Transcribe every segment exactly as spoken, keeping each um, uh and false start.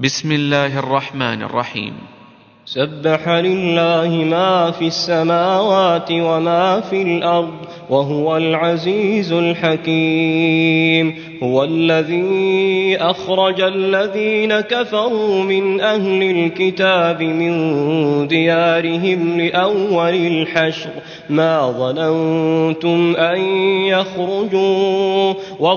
بسم الله الرحمن الرحيم. سبح لله ما في السماوات وما في الأرض وهو العزيز الحكيم. هو الذي أخرج الذين كفروا من أهل الكتاب من ديارهم لأول الحشر ما ظننتم أن يخرجوا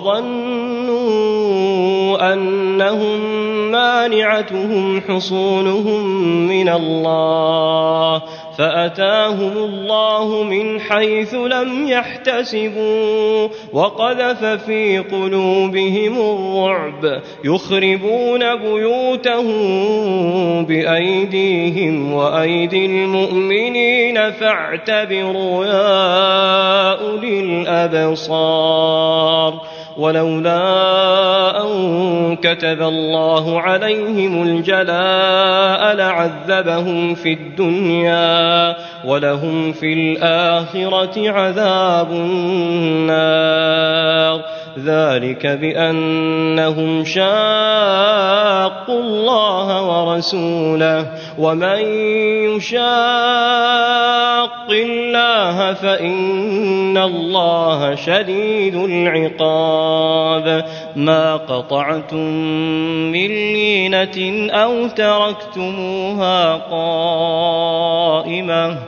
وظنوا أنهم مانعتهم حصونهم من الله فأتاهم الله من حيث لم يحتسبوا وقذف في قلوبهم الرعب يخربون بيوتهم بأيديهم وأيدي المؤمنين فاعتبروا يا أولي الأبصار. ولولا أن كتب الله عليهم الجلاء لعذبهم في الدنيا ولهم في الآخرة عذاب النار. ذلك بأنهم شاقوا الله ورسوله ومن يشاق الله فإن الله شديد العقاب. ما قطعتم من لينة أو تركتموها قائمة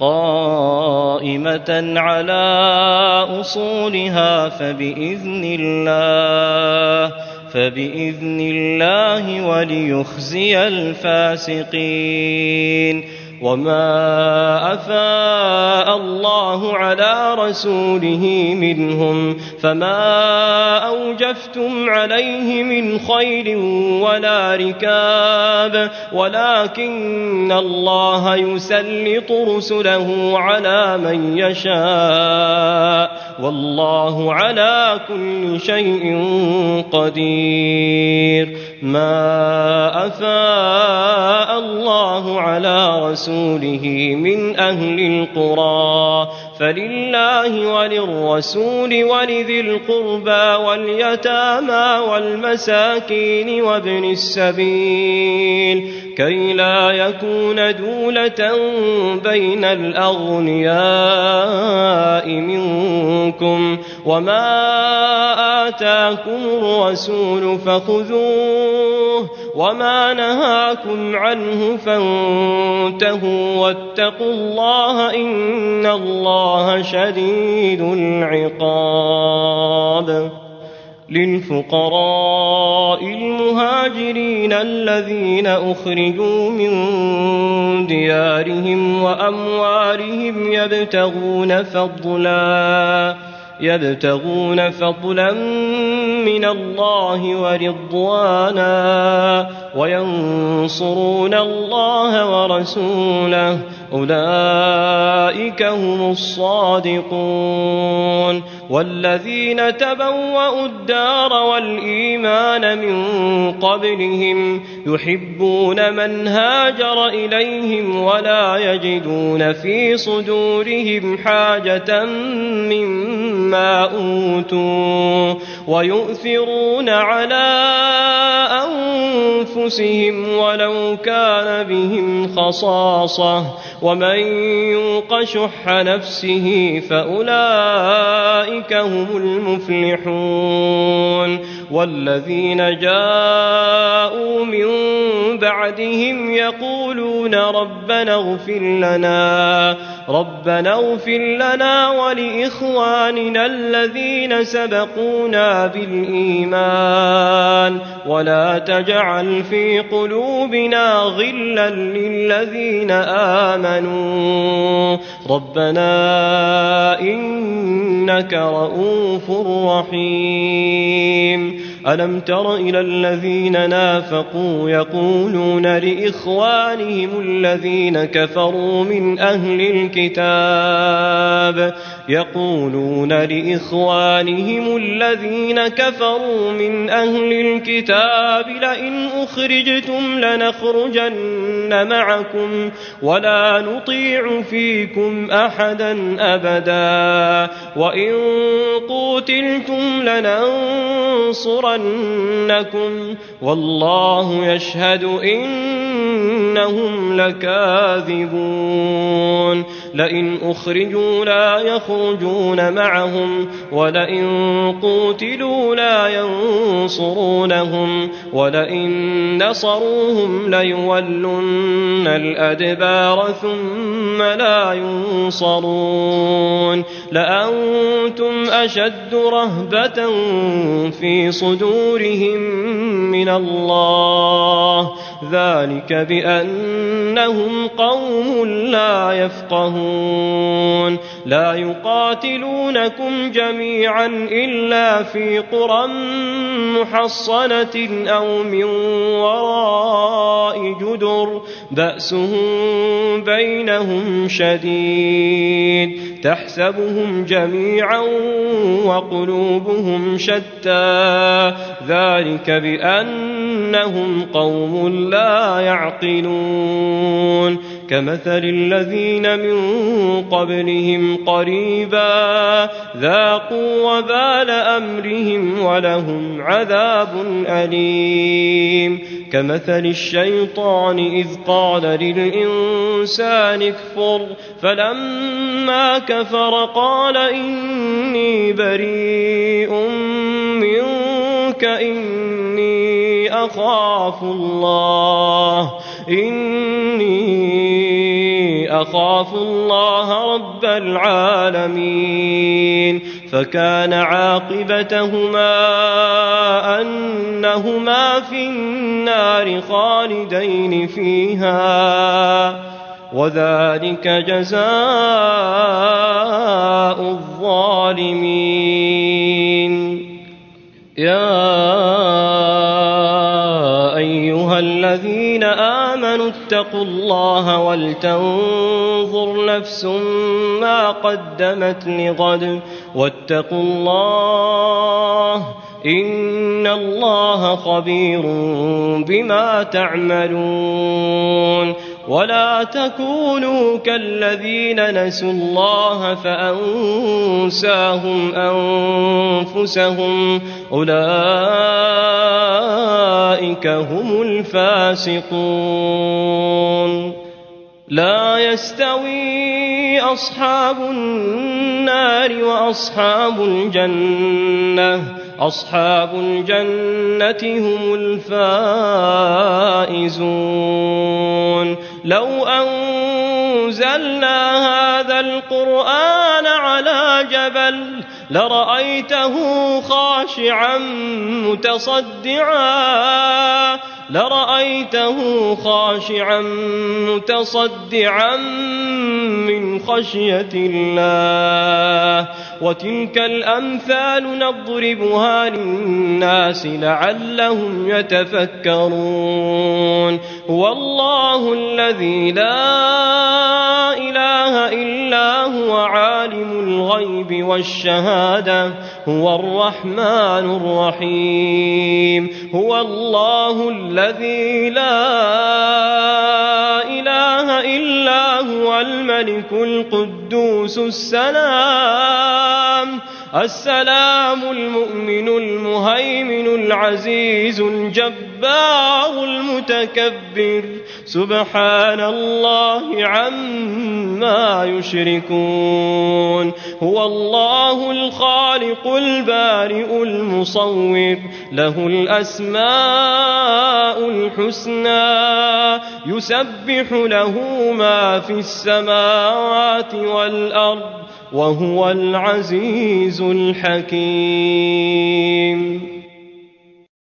قائمة على أصولها فبإذن الله فبإذن الله وليخزي الفاسقين. وما أفاء الله على رسوله منهم فما أوجفتم عليه من خيل ولا ركاب ولكن الله يسلط رسله على من يشاء والله على كل شيء قدير. ما أفاء الله على رسوله من أهل القرى فلله وللرسول ولذي القربى واليتامى والمساكين وابن السبيل كي لا يكون دولة بين الأغنياء منكم. وما آتاكم الرسول فخذوه وما نهاكم عنه فانتهوا واتقوا الله إن الله شديد العقاب. للفقراء المهاجرين الذين أخرجوا من ديارهم وأموالهم يبتغون فضلا يبتغون فضلا من الله ورضوانا وينصرون الله ورسوله أولئك هم الصادقون. والذين تبوأوا الدار والإيمان من قبلهم يحبون من هاجر إليهم ولا يجدون في صدورهم حاجة مما أوتوا ويؤثرون على أنفسهم ولو كان بهم خصاصة ومن يوق شح نفسه فأولئك هم المفلحون. والذين جاءوا من بعدهم يقولون ربنا اغفر لنا ربنا اغفر لنا ولإخواننا الذين سبقونا بالإيمان ولا تجعل في قلوبنا غلا للذين آمنوا ربنا إنك رؤوف رحيم. ألم تر إلى الذين نافقوا يقولون لإخوانهم الذين كفروا من أهل الكتاب يقولون لإخوانهم الذين كفروا من أهل الكتاب لئن أخرجتم لنخرجن معكم ولا نطيع فيكم أحدا أبدا وإن قوتلتم لننصرنكم لينصرنكم والله يشهد إنهم لكاذبون لئن أخرجوا لا يخرجون معهم ولئن قوتلوا لا ينصرونهم ولئن نصروهم ليولن الأدبار ثم لا ينصرون لأنتم أشد رهبة في صدورهم من الله ذلك بأنهم قوم لا يفقهون لا يقاتلونكم جميعا إلا في قرى محصنة أو من وراء جدر بأسهم بينهم شديد تحسبهم جميعا وقلوبهم شتى ذلك بأنهم قوم لا يعقلون كمثل الذين من قبلهم قريبا ذاقوا وبال أمرهم ولهم عذاب أليم كمثل الشيطان إذ قال للإنسان اكفر فلما كفر قال إني بريء منك إني أخاف الله إني أخاف الله رب العالمين فكان عاقبتهما أنهما في النار خالدين فيها وذلك جزاء الظالمين يا أيها الذين آمنوا اتقوا الله ولتنظر نفس ما قدمت لغد واتقوا الله إن الله خبير بما تعملون ولا تكونوا كالذين نسوا الله فأنساهم أنفسهم أولئك هم الفاسقون لا يستوي أصحاب النار وأصحاب الجنة أصحاب الجنة هم الفائزون لو أنزلنا هذا القرآن على جبل لرأيته خاشعا متصدعا لرأيته خاشعا متصدعا من خشية الله وتلك الأمثال نضربها للناس لعلهم يتفكرون هو الله الذي لا إله إلا هو عالم الغيب والشهادة هو الرحمن الرحيم هو الله الذي لا إله إلا هو الملك القدوس السلام السلام المؤمن المهيمن العزيز الجبار المتكبر سبحان الله عما يشركون هو الله الخالق البارئ المصور له الأسماء الحسنى يسبح له ما في السماوات والأرض وهو العزيز الحكيم